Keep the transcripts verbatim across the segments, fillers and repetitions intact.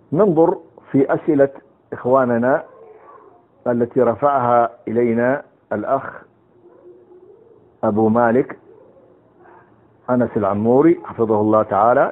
ننظر في أسئلة إخواننا التي رفعها إلينا الأخ أبو مالك أنس العموري حفظه الله تعالى.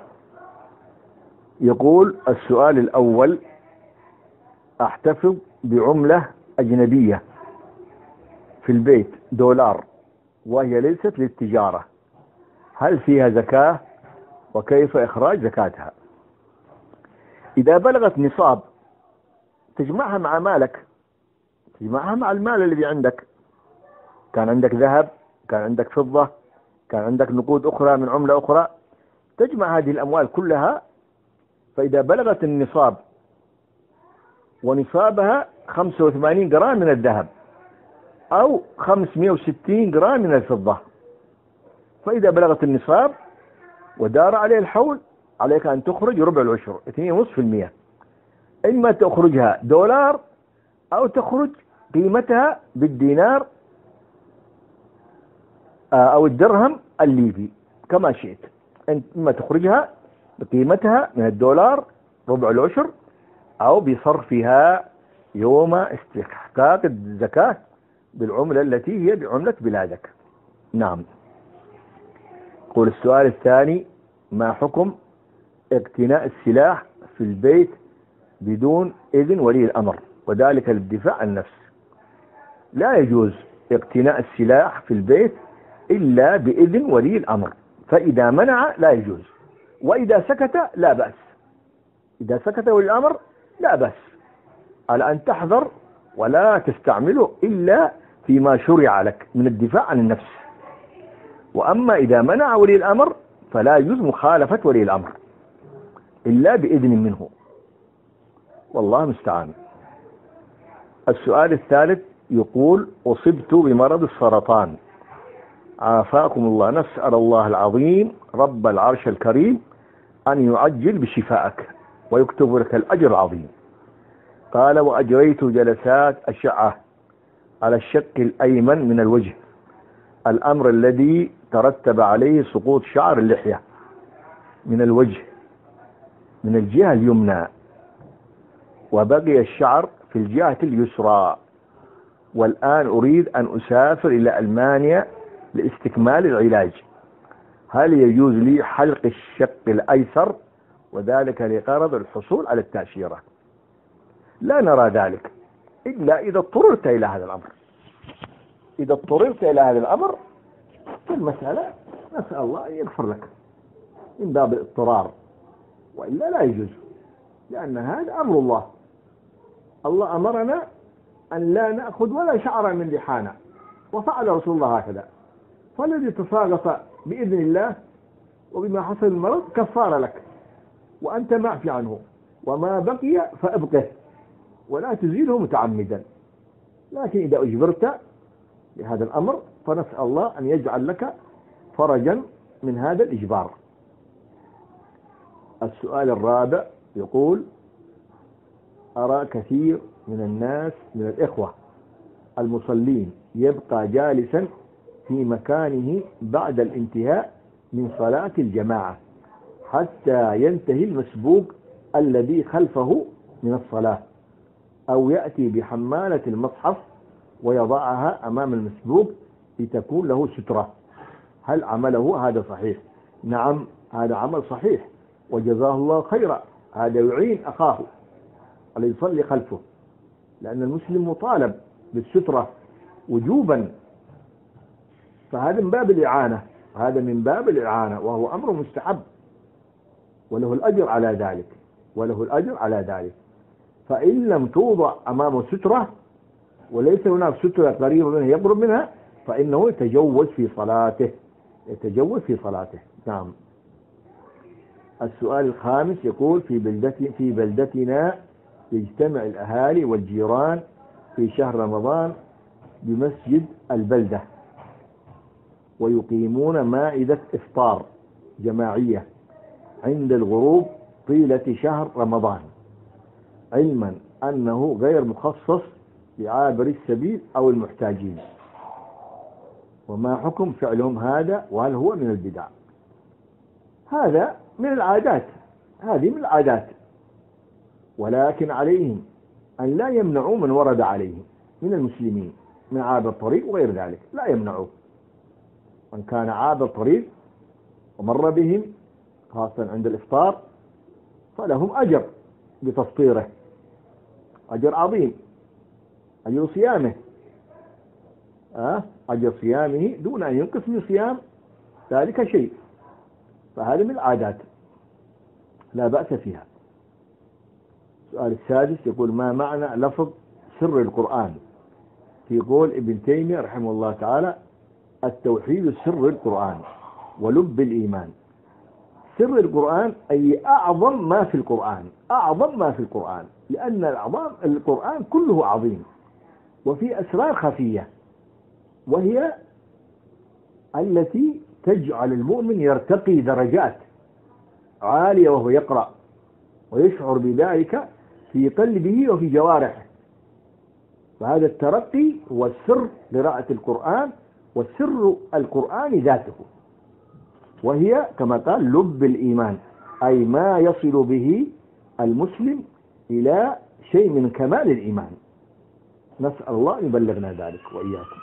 يقول السؤال الأول: أحتفظ بعملة أجنبية في البيت دولار وهي ليست للتجارة، هل فيها زكاة؟ وكيف إخراج زكاتها؟ إذا بلغت نصاب تجمعها مع مالك، تجمعها مع المال الذي عندك. كان عندك ذهب، كان عندك فضة، كان عندك نقود أخرى من عملة أخرى، تجمع هذه الأموال كلها. فإذا بلغت النصاب ونصابها خمسة وثمانين جرام من الذهب أو خمسمائة وستين جرام من الفضة، فإذا بلغت النصاب ودار عليه الحول عليك أن تخرج ربع العشر اثنين فاصلة خمسة بالمئة. إما تخرجها دولار أو تخرج قيمتها بالدينار أو الدرهم الليبي كما شئت. إما تخرجها بقيمتها من الدولار ربع العشر أو بصرفها يوم استحقاق الزكاة بالعملة التي هي بعملة بلادك. نعم. قول السؤال الثاني: ما حكم اقتناء السلاح في البيت بدون إذن ولي الأمر وذلك للدفاع عن النفس؟ لا يجوز اقتناء السلاح في البيت إلا بإذن ولي الأمر، فإذا منع لا يجوز، وإذا سكت لا بأس. إذا سكت ولي الأمر لا بأس، على أن تحذر ولا تستعمله إلا فيما شرع لك من الدفاع عن النفس. وأما إذا منع ولي الأمر فلا يجوز مخالفة ولي الأمر إلا بإذن منه، والله المستعان. السؤال الثالث يقول: أصبت بمرض السرطان عافاكم الله، نسأل الله العظيم رب العرش الكريم أن يعجل بشفائك ويكتب لك الأجر العظيم. قال: وأجريت جلسات أشعة على الشق الأيمن من الوجه، الأمر الذي ترتب عليه سقوط شعر اللحية من الوجه من الجهة اليمنى، وبقي الشعر في الجهة اليسرى. والآن أريد أن أسافر إلى ألمانيا لاستكمال العلاج، هل يجوز لي حلق الشق الأيسر وذلك لغرض الحصول على التأشيرة؟ لا نرى ذلك إلا إذا اضطررت إلى هذا الأمر. إذا اضطررت إلى هذا الأمر في المسألة نسأل الله أن يغفر لك من باب الاضطرار، وإلا لا يجوز، لأن هذا أمر الله. الله أمرنا أن لا نأخذ ولا شعر من لحانا، وفعل رسول الله هكذا. فالذي تصادف بإذن الله وبما حصل المرض كفار لك وأنت معفي عنه، وما بقي فأبقه ولا تزيله متعمدا. لكن إذا أجبرت لهذا الأمر فنسأل الله أن يجعل لك فرجا من هذا الإجبار. السؤال الرابع يقول: أرى كثير من الناس من الإخوة المصلين يبقى جالسا في مكانه بعد الانتهاء من صلاة الجماعة حتى ينتهي المسبوق الذي خلفه من الصلاة، أو يأتي بحمالة المصحف ويضعها أمام المسبوق لتكون له سترة، هل عمله هذا صحيح؟ نعم، هذا عمل صحيح وجزاه الله خيرا. هذا يعين أخاه على يصلي خلفه، لأن المسلم مطالب بالسترة وجوبا، فهذا من باب الإعانة، هذا من باب الإعانة وهو أمر مستحب وله الأجر على ذلك، وله الأجر على ذلك. فإن لم توضع أمامه سترة وليس هناك سترة قريبة منه يقرب منها فإنه يتجوز في صلاته، يتجوز في صلاته. نعم. السؤال الخامس يقول: في بلدتي في بلدتنا يجتمع الأهالي والجيران في شهر رمضان بمسجد البلدة ويقيمون مائدة إفطار جماعية عند الغروب طيلة شهر رمضان، علما أنه غير مخصص لعابر السبيل أو المحتاجين، وما حكم فعلهم هذا وهل هو من البدع؟ هذا من العادات، هذه من العادات، ولكن عليهم أن لا يمنعوا من ورد عليهم من المسلمين من عابر الطريق وغير ذلك، لا يمنعوه. من كان عابر الطريق ومر بهم خاصة عند الإفطار فلهم أجر بتفطيره، أجر عظيم، أجر صيامه، أه؟ أجر صيامه دون أن ينقص من صيام ذلك شيء. فهذه من العادات لا بأس فيها. السؤال السادس يقول: ما معنى لفظ سر القرآن في قول ابن تيمية رحمه الله تعالى: التوحيد سر القرآن ولب الإيمان. سر القرآن أي أعظم ما في القرآن، أعظم ما في القرآن، لأن العظام القرآن كله عظيم وفي أسرار خفية، وهي التي تجعل المؤمن يرتقي درجات عالية وهو يقرأ ويشعر بذلك في قلبه وفي جوارحه. فهذا الترقي هو السر قراءة القرآن، والسر القرآن ذاته، وهي كما قال لب الإيمان، أي ما يصل به المسلم إلى شيء من كمال الإيمان. نسأل الله أن يبلغنا ذلك وإياكم.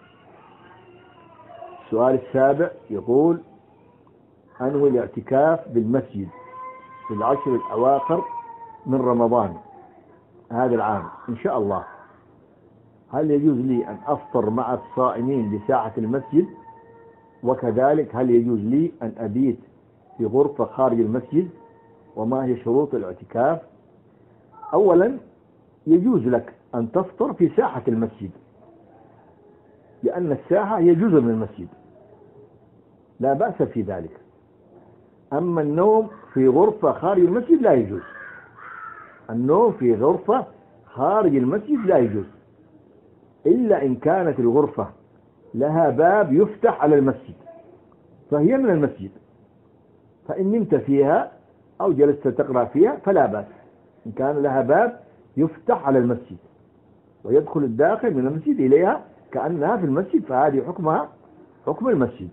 السؤال السابع يقول: أنوي الاعتكاف بالمسجد في العشر الأواخر من رمضان هذا العام إن شاء الله، هل يجوز لي أن أفطر مع الصائمين بساحة المسجد؟ وكذلك هل يجوز لي أن أبيت في غرفة خارج المسجد؟ وما هي شروط الاعتكاف؟ أولا يجوز لك أن تفطر في ساحة المسجد، لأن الساحة هي جزء من المسجد، لا بأس في ذلك. أما النوم في غرفة خارج المسجد لا يجوز، النوم في غرفة خارج المسجد لا يجوز، إلا إن كانت الغرفة لها باب يفتح على المسجد فهي من المسجد، فإن نمت فيها أو جلست تقرأ فيها فلا بأس، إن كان لها باب يفتح على المسجد ويدخل الداخل من المسجد إليها كأنها في المسجد، فهذه حكمها حكم المسجد.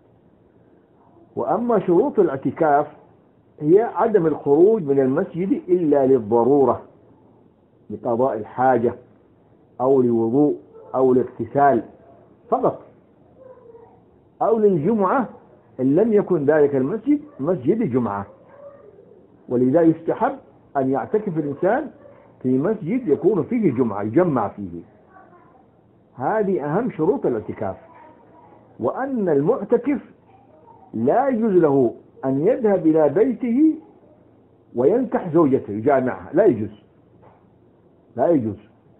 وأما شروط الاعتكاف هي عدم الخروج من المسجد إلا للضرورة، لقضاء الحاجة أو لوضوء أو لاغتسال فقط، أو للجمعة إن لم يكن ذلك المسجد مسجد جمعة. ولذا يستحب أن يعتكف الإنسان في مسجد يكون فيه جمعة يجمع فيه، هذه أهم شروط الاعتكاف. وأن المعتكف لا يجوز له أن يذهب إلى بيته وينكح زوجته يجامعها، لا يجوز، لا يجوز،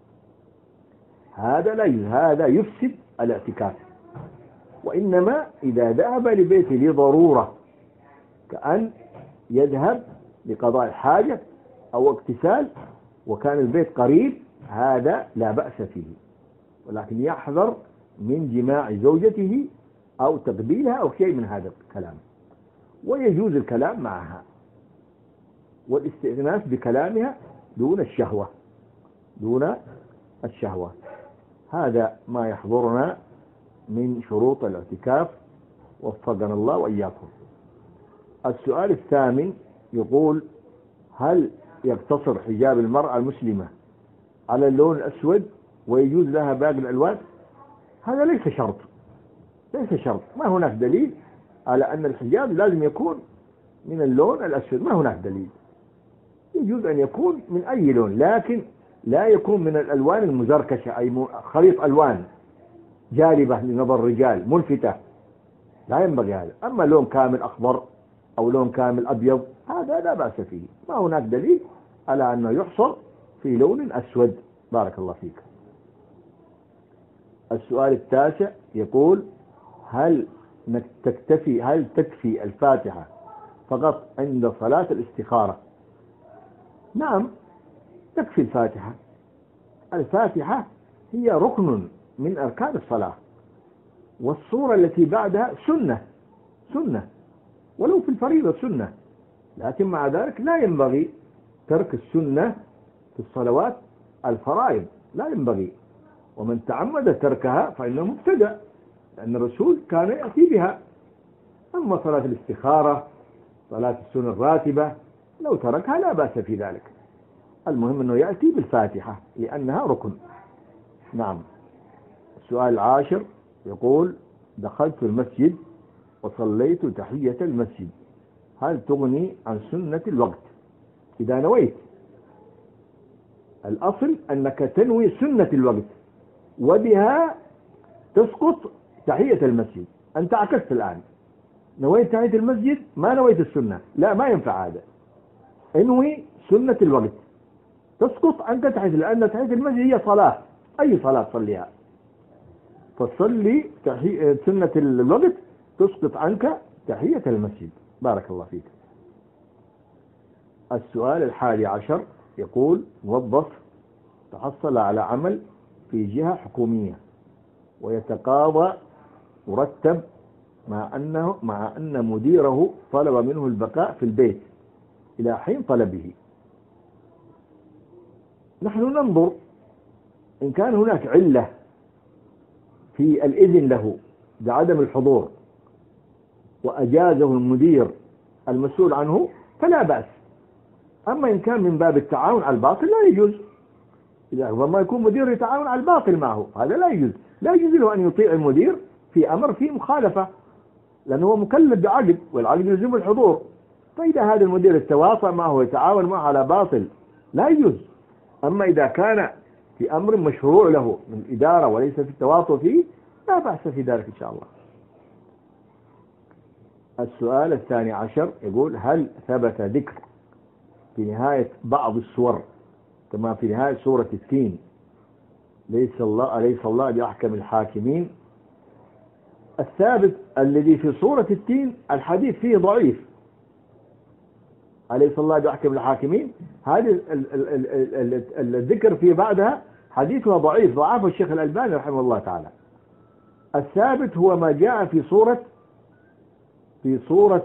هذا لا يجوز، هذا يفسد الاعتكاف. وإنما إذا ذهب لبيته لضرورة كأن يذهب لقضاء الحاجة أو اغتسال وكان البيت قريب هذا لا بأس فيه، ولكن يحذر من جماع زوجته أو تقبيلها أو شيء من هذا الكلام. ويجوز الكلام معها والاستئناس بكلامها دون الشهوة، دون الشهوة. هذا ما يحضرنا من شروط الاعتكاف، وفقنا الله وإياكم. السؤال الثامن يقول: هل يقتصر حجاب المرأة المسلمة على اللون الأسود ويجوز لها باقي الألوان؟ هذا ليس شرط، ليس شرط، ما هناك دليل على أن الحجاب لازم يكون من اللون الأسود، ما هناك دليل، يجوز أن يكون من أي لون، لكن لا يكون من الألوان المزركشة أي خليط ألوان جالبة لنظر الرجال ملفتة، لا ينبغي هذا. أما لون كامل أخضر أو لون كامل أبيض هذا لا بأس فيه، ما هناك دليل على أنه يحصل في لون أسود. بارك الله فيك. السؤال التاسع يقول: هل تكتفي هل تكفي الفاتحة فقط عند صلاة الاستخارة؟ نعم تكفي الفاتحة، الفاتحة هي ركن من أركان الصلاة، والصورة التي بعدها سنة سنة ولو في الفريضة سنة، لكن مع ذلك لا ينبغي ترك السنة في الصلوات الفرائض، لا ينبغي، ومن تعمد تركها فإنه مبتدع، لأن الرسول كان يأتي بها. أما صلاة الاستخارة صلاة السنة الراتبة لو تركها لا بأس في ذلك. المهم أنه يأتي بالفاتحة لأنها ركن. نعم. السؤال العاشر يقول دخلت المسجد وصليت تحية المسجد، هل تغني عن سنة الوقت؟ إذا نويت، الأصل أنك تنوي سنة الوقت وبها تسقط تحية المسجد. أنت عكست الآن، نويت تحية المسجد ما نويت السنة، لا ما ينفع هذا. انوي سنة الوقت تسقط عنك تحية، لأن تحية المسجد هي صلاة، أي صلاة تصليها، فصلي تحية سنة الوقت تسقط عنك تحية المسجد. بارك الله فيك. السؤال الحادي عشر يقول موظف تحصل على عمل في جهة حكومية ويتقاضى مرتب مع أنه مع أن مديره طلب منه البقاء في البيت إلى حين طلبه. نحن ننظر إن كان هناك علة في الإذن له بعدم الحضور وأجازه المدير المسؤول عنه فلا بأس. أما إن كان من باب التعاون على الباطل لا يجوز. إذا ما يكون مدير يتعاون على الباطل معه هذا لا يجوز. لا يجوز له أن يطيع المدير في أمر فيه مخالفة، لأنه هو مكلف بعقد والعقد يلزم الحضور. فإذا هذا المدير التواطأ معه ويتعاون معه على باطل لا يجوز. أما إذا كان في أمر مشروع له من إدارة وليس في التواطؤ فيه لا بأس في ذلك إن شاء الله. السؤال الثاني عشر يقول هل ثبت ذكر في نهاية بعض السور كما في نهاية سورة التين ليس الله أليس الله بأحكم الحاكمين؟ الثابت الذي في سورة التين الحديث فيه ضعيف، أليس الله بأحكم الحاكمين، هذه الذكر في بعدها حديثها ضعيف، ضعفه الشيخ الألباني رحمه الله تعالى. الثابت هو ما جاء في سورة في سورة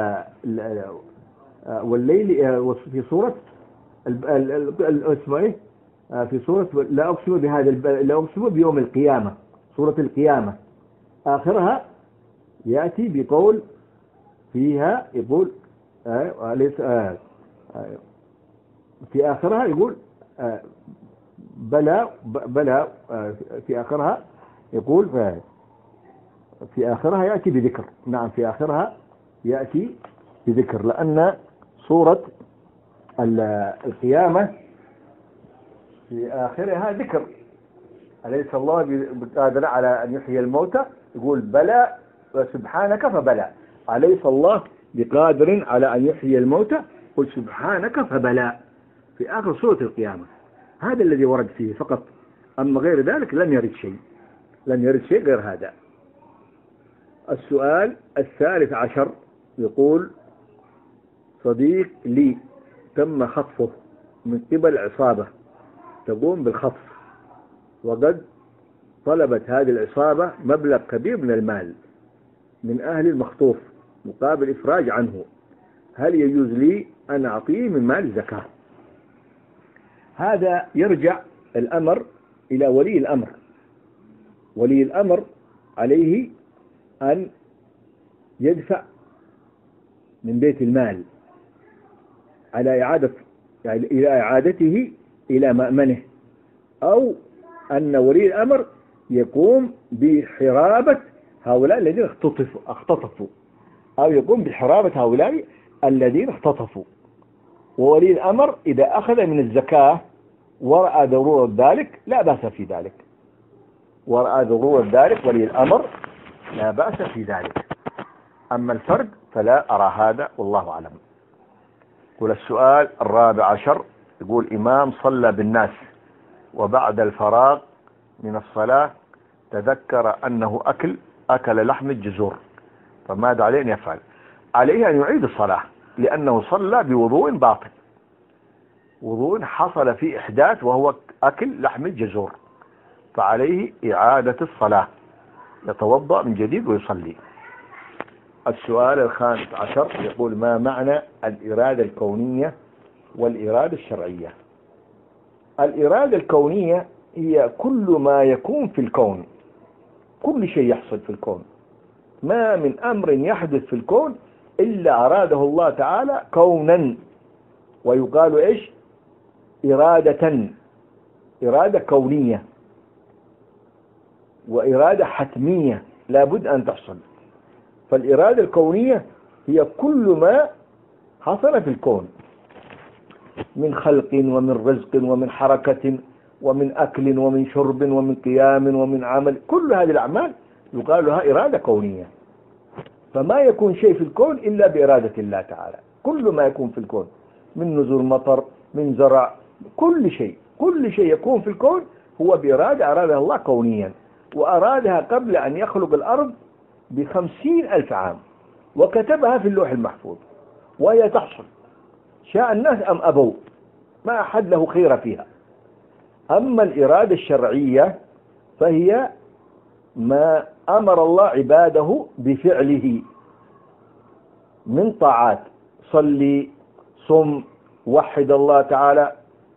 والليل، في سورة اسمه ايه في سورة لا أقسم بهذا لا أقسم بيوم القيامة، سورة القيامة آخرها يأتي بقول فيها يقول آه ليس آه آه في آخرها يقول آه بلى بلى آه في آخرها يقول في آخرها يأتي بذكر. نعم في آخرها يأتي بذكر، لأن سورة القيامة في آخرها ذكر أليس الله بقادر على أن يحيي الموتى، يقول بلى وسبحانك فبلى، أليس الله بقادر على أن يحيي الموتى قل سبحانك فبلى في آخر سورة القيامة. هذا الذي ورد فيه فقط، أما غير ذلك لم يرد شيء، لم يرد شيء غير هذا. السؤال الثالث عشر يقول صديق لي تم خطفه من قبل عصابة تقوم بالخطف، وقد طلبت هذه العصابة مبلغ كبير من المال من أهل المخطوف مقابل إفراج عنه، هل يجوز لي أن أعطيه من مال الزكاة؟ هذا يرجع الأمر إلى ولي الأمر. ولي الأمر عليه أن يدفع من بيت المال على إعادة يعني إلى إعادته إلى مأمنه، أو أن ولي الأمر يقوم بحرابة هؤلاء الذين اختطفوا اختطفوا أو يقوم بحرابة هؤلاء الذين اختطفوا. وولي الأمر إذا أخذ من الزكاة ورأى ضرورة ذلك لا بأس في ذلك، ورأى ضرورة ذلك ولي الأمر لا بأس في ذلك. أما الفرد فلا أرى هذا والله أعلم. يقول السؤال الرابع عشر يقول إمام صلى بالناس وبعد الفراغ من الصلاة تذكر أنه أكل أكل لحم الجزور، فماذا عليه أن يفعل؟ عليه أن يعيد الصلاة لأنه صلى بوضوء باطل، وضوء حصل فيه إحداث وهو أكل لحم الجزور، فعليه إعادة الصلاة، يتوضأ من جديد ويصلي. السؤال الخامس عشر يقول ما معنى الإرادة الكونية والإرادة الشرعية؟ الإرادة الكونية هي كل ما يكون في الكون، كل شيء يحصل في الكون، ما من أمر يحدث في الكون إلا أراده الله تعالى كونا، ويقال إيش؟ إرادة إرادة كونية وإرادة حتمية لابد أن تحصل. فالإرادة الكونية هي كل ما حصل في الكون من خلق ومن رزق ومن حركة ومن أكل ومن شرب ومن قيام ومن عمل، كل هذه الأعمال يقال لها إرادة كونية. فما يكون شيء في الكون إلا بإرادة الله تعالى، كل ما يكون في الكون من نزول مطر من زرع، كل شيء كل شيء يكون في الكون هو بإرادة أرادها الله كونيا، وأرادها قبل أن يخلق الأرض بخمسين ألف عام، وكتبها في اللوح المحفوظ، وهي تحصل شاء الناس أم أبوا، ما أحد له خير فيها. أما الإرادة الشرعية فهي ما أمر الله عباده بفعله من طاعات، صلي صم وحد الله تعالى،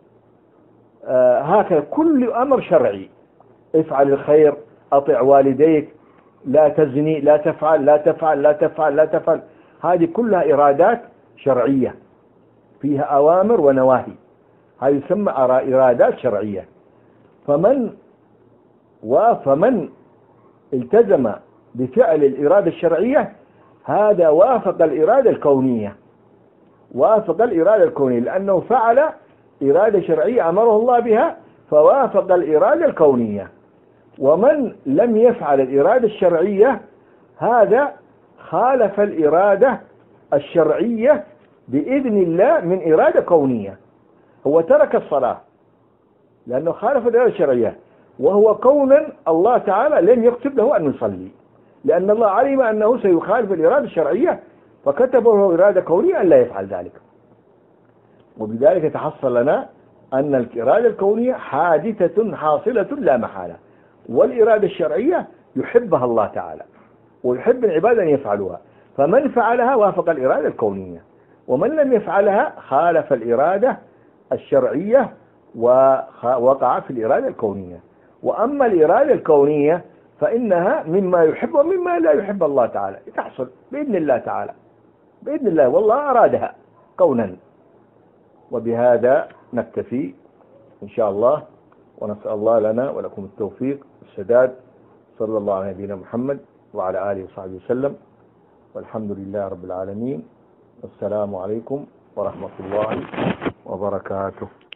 آه هكذا كل أمر شرعي، افعل الخير، أطع والديك، لا تزني، لا تفعل لا تفعل لا تفعل لا تفعل، هذه كلها إرادات شرعية فيها أوامر ونواهي، هذه يسمى إرادات شرعية. فمن وفمن التزم بفعل الإرادة الشرعية هذا وافق الإرادة الكونية، وافق الإرادة الكونية لأنه فعل إرادة شرعية أمره الله بها فوافق الإرادة الكونية. ومن لم يفعل الإرادة الشرعية هذا خالف الإرادة الشرعية بإذن الله من إرادة كونية، هو ترك الصلاة لأنه خالف الإرادة الشرعية، وهو كونا الله تعالى لم يكتب له أن يصلي، لأن الله علم أنه سيخالف الإرادة الشرعية فكتب له إرادة كونية أن لا يفعل ذلك. وبذلك يتحصل لنا أن الإرادة الكونية حادثة حاصلة لا محالة، والإرادة الشرعية يحبها الله تعالى ويحب العباد أن يفعلوها، فمن فعلها وافق الإرادة الكونية، ومن لم يفعلها خالف الإرادة الشرعية ووقع في الإرادة الكونية. وأما الإرادة الكونية فإنها مما يحب ومما لا يحب الله تعالى، تحصل بإذن الله تعالى بإذن الله، والله أرادها كونا. وبهذا نكتفي إن شاء الله، ونسأل الله لنا ولكم التوفيق والسداد. صلى الله على نبينا محمد وعلى آله وصحبه وسلم، والحمد لله رب العالمين، والسلام عليكم ورحمة الله وبركاته.